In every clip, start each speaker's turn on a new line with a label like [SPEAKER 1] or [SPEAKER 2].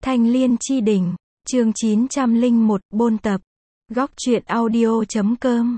[SPEAKER 1] Thanh Liên Chi Đỉnh, chương 901, bôn tập. Góc truyện audio.com.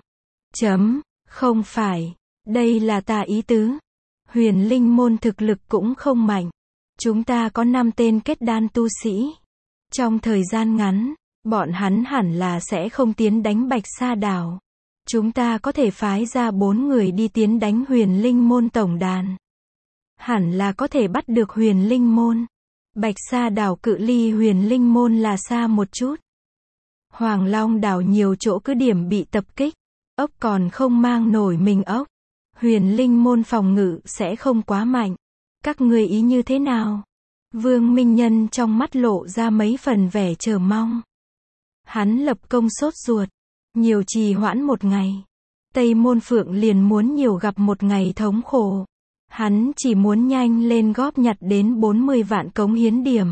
[SPEAKER 1] Không phải. Đây là ta ý tứ. Huyền Linh môn thực lực cũng không mạnh. Chúng ta có 5 tên kết đan tu sĩ. Trong thời gian ngắn, bọn hắn hẳn là sẽ không tiến đánh Bạch Sa Đảo. Chúng ta có thể phái ra 4 người đi tiến đánh Huyền Linh môn tổng đàn. Hẳn là có thể bắt được Huyền Linh môn. Bạch Sa Đảo cự ly Huyền Linh môn là xa một chút. Hoàng Long đảo nhiều chỗ cứ điểm bị tập kích. Ốc còn không mang nổi mình ốc. Huyền Linh môn phòng ngự sẽ không quá mạnh. Các người ý như thế nào? Vương Minh Nhân trong mắt lộ ra mấy phần vẻ chờ mong. Hắn lập công sốt ruột. Nhiều trì hoãn một ngày. Tây Môn Phượng liền muốn nhiều gặp một ngày thống khổ. Hắn chỉ muốn nhanh lên góp nhặt đến 40 vạn cống hiến điểm.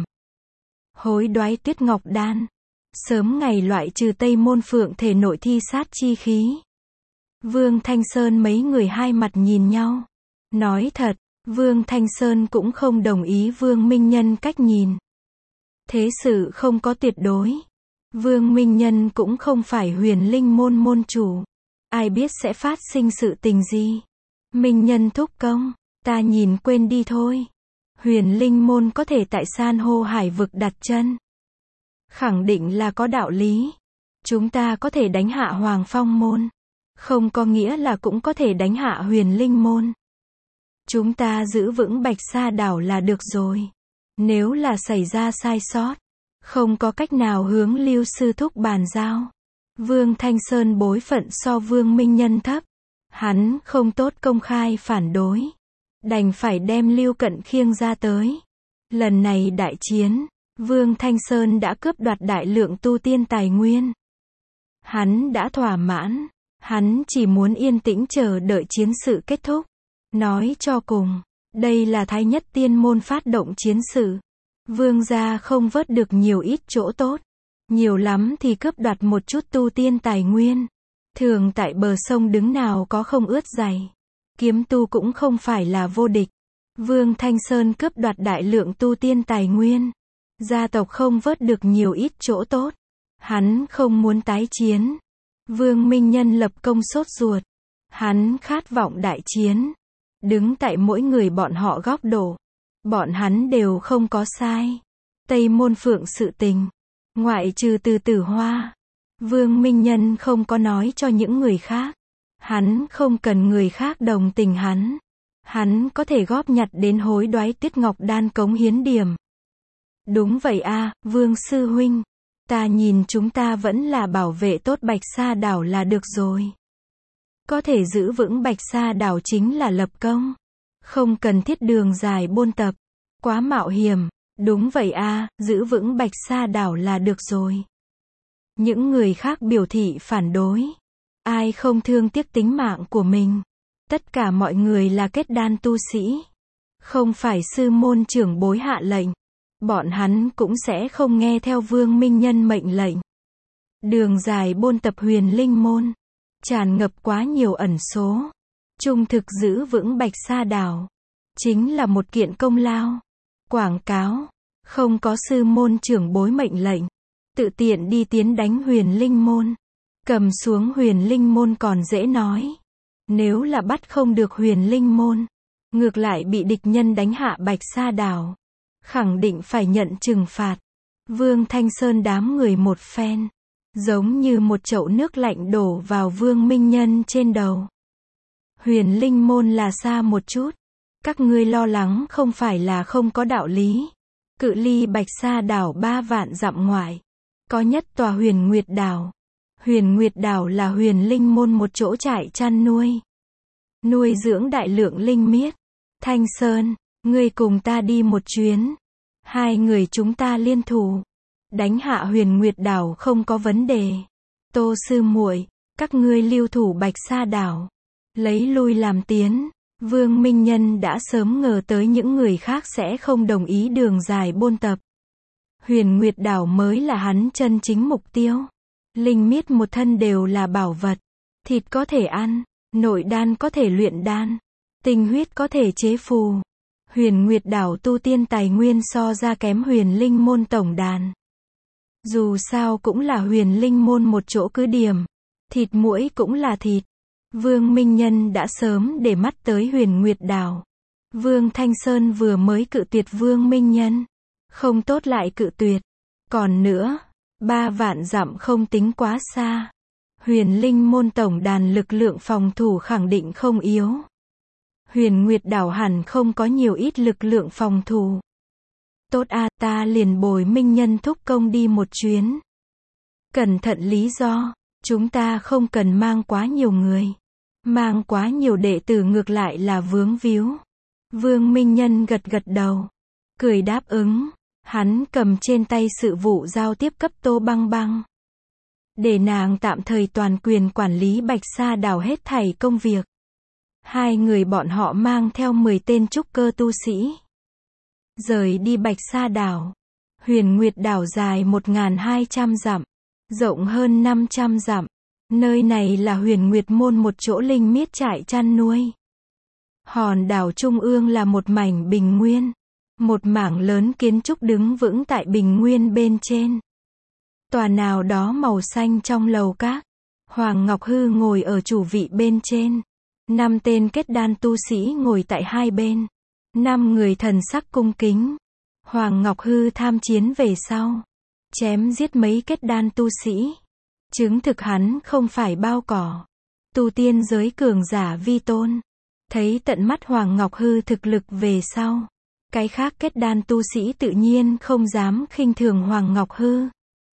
[SPEAKER 1] Hối đoái Tuyết Ngọc Đan. Sớm ngày loại trừ Tây Môn Phượng thể nội thi sát chi khí. Vương Thanh Sơn mấy người hai mặt nhìn nhau. Nói thật, Vương Thanh Sơn cũng không đồng ý Vương Minh Nhân cách nhìn. Thế sự không có tuyệt đối. Vương Minh Nhân cũng không phải Huyền Linh môn môn chủ. Ai biết sẽ phát sinh sự tình gì. Minh Nhân thúc công, ta nhìn quên đi thôi. Huyền Linh môn có thể tại san hô hải vực đặt chân. Khẳng định là có đạo lý. Chúng ta có thể đánh hạ Hoàng Phong môn. Không có nghĩa là cũng có thể đánh hạ Huyền Linh môn. Chúng ta giữ vững Bạch Sa Đảo là được rồi. Nếu là xảy ra sai sót, không có cách nào hướng Lưu sư thúc bàn giao. Vương Thanh Sơn bối phận so Vương Minh Nhân thấp. Hắn không tốt công khai phản đối. Đành phải đem Lưu Cận khiêng ra tới. Lần này đại chiến, Vương Thanh Sơn đã cướp đoạt đại lượng tu tiên tài nguyên. Hắn đã thỏa mãn. Hắn chỉ muốn yên tĩnh chờ đợi chiến sự kết thúc. Nói cho cùng, đây là Thái Nhất Tiên môn phát động chiến sự. Vương gia không vớt được nhiều ít chỗ tốt. Nhiều lắm thì cướp đoạt một chút tu tiên tài nguyên. Thường tại bờ sông đứng nào có không ướt giày. Kiếm tu cũng không phải là vô địch. Vương Thanh Sơn cướp đoạt đại lượng tu tiên tài nguyên. Gia tộc không vớt được nhiều ít chỗ tốt. Hắn không muốn tái chiến. Vương Minh Nhân lập công sốt ruột. Hắn khát vọng đại chiến. Đứng tại mỗi người bọn họ góc độ. Bọn hắn đều không có sai. Tây Môn Phượng sự tình. Ngoại trừ từ Tử Hoa. Vương Minh Nhân không có nói cho những người khác. Hắn không cần người khác đồng tình hắn. Hắn có thể góp nhặt đến hối đoái Tuyết Ngọc Đan cống hiến điểm. Đúng vậy a, Vương sư huynh. Ta nhìn chúng ta vẫn là bảo vệ tốt Bạch Sa Đảo là được rồi. Có thể giữ vững Bạch Sa Đảo chính là lập công. Không cần thiết đường dài bôn tập. Quá mạo hiểm. Đúng vậy a, giữ vững Bạch Sa Đảo là được rồi. Những người khác biểu thị phản đối. Ai không thương tiếc tính mạng của mình. Tất cả mọi người là kết đan tu sĩ. Không phải sư môn trưởng bối hạ lệnh. Bọn hắn cũng sẽ không nghe theo Vương Minh Nhân mệnh lệnh. Đường dài bôn tập Huyền Linh môn. Tràn ngập quá nhiều ẩn số. Trung thực giữ vững Bạch Sa Đảo. Chính là một kiện công lao. Quảng cáo. Không có sư môn trưởng bối mệnh lệnh. Tự tiện đi tiến đánh Huyền Linh môn. Cầm xuống Huyền Linh môn còn dễ nói. Nếu là bắt không được Huyền Linh môn. Ngược lại bị địch nhân đánh hạ Bạch Sa Đảo. Khẳng định phải nhận trừng phạt. Vương Thanh Sơn đám người một phen. Giống như một chậu nước lạnh đổ vào Vương Minh Nhân trên đầu. Huyền Linh môn là xa một chút. Các ngươi lo lắng không phải là không có đạo lý. Cự ly Bạch Sa Đảo 3 vạn dặm ngoại. Có nhất tòa Huyền Nguyệt Đảo. Huyền Nguyệt Đảo là Huyền Linh môn một chỗ trại chăn nuôi. Nuôi dưỡng đại lượng linh miết. Thanh Sơn, ngươi cùng ta đi một chuyến. 2 người chúng ta liên thủ. Đánh hạ Huyền Nguyệt Đảo không có vấn đề. Tô sư muội, các ngươi lưu thủ Bạch Sa Đảo. Lấy lui làm tiến. Vương Minh Nhân đã sớm ngờ tới những người khác sẽ không đồng ý đường dài bôn tập. Huyền Nguyệt Đảo mới là hắn chân chính mục tiêu. Linh miết một thân đều là bảo vật. Thịt có thể ăn. Nội đan có thể luyện đan. Tinh huyết có thể chế phù. Huyền Nguyệt đảo tu tiên tài nguyên so ra kém Huyền Linh môn tổng đàn. Dù sao cũng là Huyền Linh môn một chỗ cứ điểm. Thịt muỗi cũng là thịt. Vương Minh Nhân đã sớm để mắt tới Huyền Nguyệt đảo. Vương Thanh Sơn vừa mới cự tuyệt Vương Minh Nhân. Không tốt lại cự tuyệt. Còn nữa, 3 vạn dặm không tính quá xa. Huyền Linh môn tổng đàn lực lượng phòng thủ khẳng định không yếu. Huyền Nguyệt đảo hẳn không có nhiều ít lực lượng phòng thủ. Tốt a, ta liền bồi Minh Nhân thúc công đi một chuyến. Cẩn thận lý do, chúng ta không cần mang quá nhiều người. Mang quá nhiều đệ tử ngược lại là vướng víu. Vương Minh Nhân gật gật đầu. Cười đáp ứng. Hắn cầm trên tay sự vụ giao tiếp cấp Tô Băng Băng. Để nàng tạm thời toàn quyền quản lý Bạch Sa đảo hết thảy công việc. 2 người bọn họ mang theo 10 tên trúc cơ tu sĩ. Rời đi Bạch Sa đảo. Huyền Nguyệt đảo dài 1.200 dặm. Rộng hơn 500 dặm. Nơi này là Huyền Nguyệt môn một chỗ linh miết trại chăn nuôi. Hòn đảo trung ương là một mảnh bình nguyên. Một mảng lớn kiến trúc đứng vững tại bình nguyên bên trên. Tòa nào đó màu xanh trong lầu các. Hoàng Ngọc Hư ngồi ở chủ vị bên trên. 5 tên kết đan tu sĩ ngồi tại hai bên. 5 người thần sắc cung kính. Hoàng Ngọc Hư tham chiến về sau. Chém giết mấy kết đan tu sĩ. Chứng thực hắn không phải bao cỏ. Tu tiên giới cường giả vi tôn. Thấy tận mắt Hoàng Ngọc Hư thực lực về sau. Cái khác kết đan tu sĩ tự nhiên không dám khinh thường Hoàng Ngọc Hư.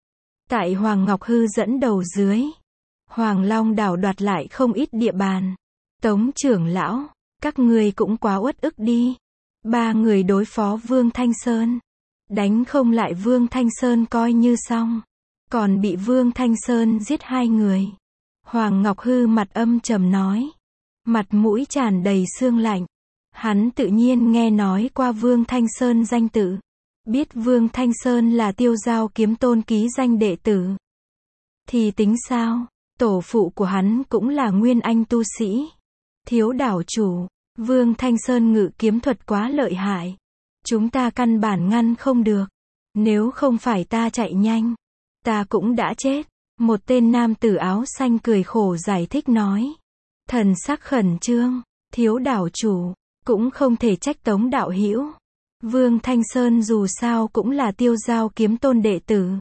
[SPEAKER 1] Tại Hoàng Ngọc Hư dẫn đầu dưới. Hoàng Long đảo đoạt lại không ít địa bàn. Tống trưởng lão, các người cũng quá uất ức đi. 3 người đối phó Vương Thanh Sơn. Đánh không lại Vương Thanh Sơn coi như xong. Còn bị Vương Thanh Sơn giết 2 người. Hoàng Ngọc Hư mặt âm trầm nói. Mặt mũi tràn đầy sương lạnh. Hắn tự nhiên nghe nói qua Vương Thanh Sơn danh tự. Biết Vương Thanh Sơn là Tiêu Giao Kiếm Tôn ký danh đệ tử. Thì tính sao, tổ phụ của hắn cũng là nguyên anh tu sĩ. Thiếu đảo chủ, Vương Thanh Sơn ngự kiếm thuật quá lợi hại. Chúng ta căn bản ngăn không được. Nếu không phải ta chạy nhanh, ta cũng đã chết. Một tên nam tử áo xanh cười khổ giải thích nói. Thần sắc khẩn trương, thiếu đảo chủ, cũng không thể trách Tống đạo hữu. Vương Thanh Sơn dù sao cũng là Tiêu Giao Kiếm Tôn đệ tử.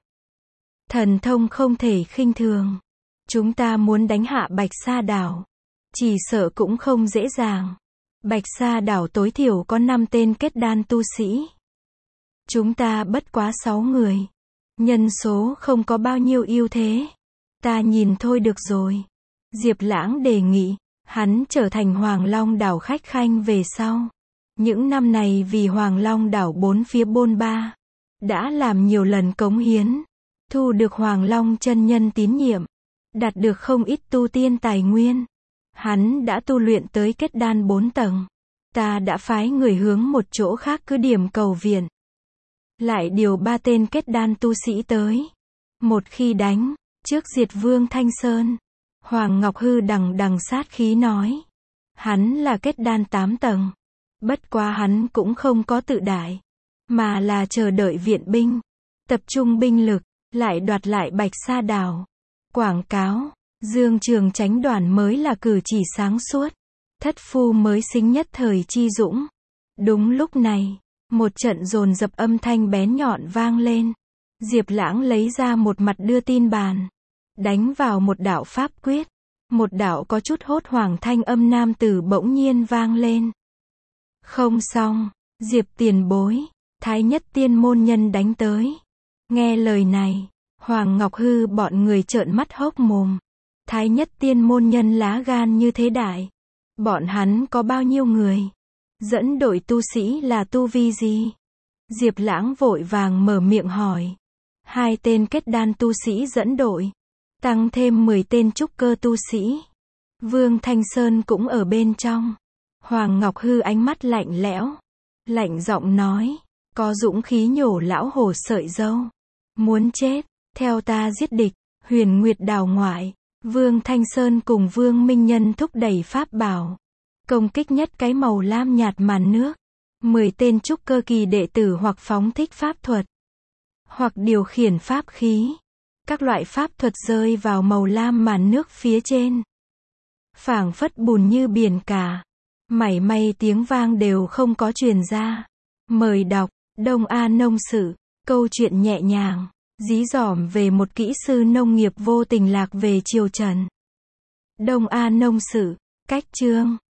[SPEAKER 1] Thần thông không thể khinh thường. Chúng ta muốn đánh hạ Bạch Sa đảo. Chỉ sợ cũng không dễ dàng. Bạch Sa đảo tối thiểu có 5 tên kết đan tu sĩ. Chúng ta bất quá 6 người. Nhân số không có bao nhiêu ưu thế. Ta nhìn thôi được rồi. Diệp Lãng đề nghị. Hắn trở thành Hoàng Long đảo khách khanh về sau. Những năm này vì Hoàng Long đảo 4 phía bôn ba. Đã làm nhiều lần cống hiến. Thu được Hoàng Long chân nhân tín nhiệm. Đạt được không ít tu tiên tài nguyên. Hắn đã tu luyện tới kết đan 4 tầng. Ta đã phái người hướng một chỗ khác cứ điểm cầu viện. Lại điều 3 tên kết đan tu sĩ tới. Một khi đánh, trước diệt Vương Thanh Sơn. Hoàng Ngọc Hư đằng đằng sát khí nói. Hắn là kết đan 8 tầng. Bất quá hắn cũng không có tự đại. Mà là chờ đợi viện binh. Tập trung binh lực, lại đoạt lại Bạch Sa đảo. Quảng cáo, Dương Trường Chánh đoàn mới là cử chỉ sáng suốt. Thất phu mới xính nhất thời chi dũng. Đúng lúc này, một trận dồn dập âm thanh bén nhọn vang lên. Diệp Lãng lấy ra một mặt đưa tin bàn. Đánh vào một đạo pháp quyết. Một đạo có chút hốt hoảng thanh âm nam tử bỗng nhiên vang lên. Không xong, Diệp tiền bối, Thái Nhất Tiên môn nhân đánh tới. Nghe lời này, Hoàng Ngọc Hư bọn người trợn mắt hốc mồm. Thái Nhất Tiên môn nhân lá gan như thế đại. Bọn hắn có bao nhiêu người? Dẫn đội tu sĩ là tu vi gì? Diệp Lãng vội vàng mở miệng hỏi. 2 tên kết đan tu sĩ dẫn đội. Tăng thêm 10 tên trúc cơ tu sĩ. Vương Thanh Sơn cũng ở bên trong. Hoàng Ngọc Hư ánh mắt lạnh lẽo. Lạnh giọng nói. Có dũng khí nhổ lão hổ sợi râu. Muốn chết, theo ta giết địch. Huyền Nguyệt đảo ngoại. Vương Thanh Sơn cùng Vương Minh Nhân thúc đẩy pháp bảo. Công kích nhất cái màu lam nhạt màn nước. 10 tên trúc cơ kỳ đệ tử hoặc phóng thích pháp thuật, hoặc điều khiển pháp khí. Các loại pháp thuật rơi vào màu lam màn nước phía trên. Phảng phất bùn như biển cả. Mảy may tiếng vang đều không có truyền ra. Mời đọc, Đông A Nông Sự, câu chuyện nhẹ nhàng, dí dỏm về một kỹ sư nông nghiệp vô tình lạc về triều Trần. Đông A Nông Sự, cách chương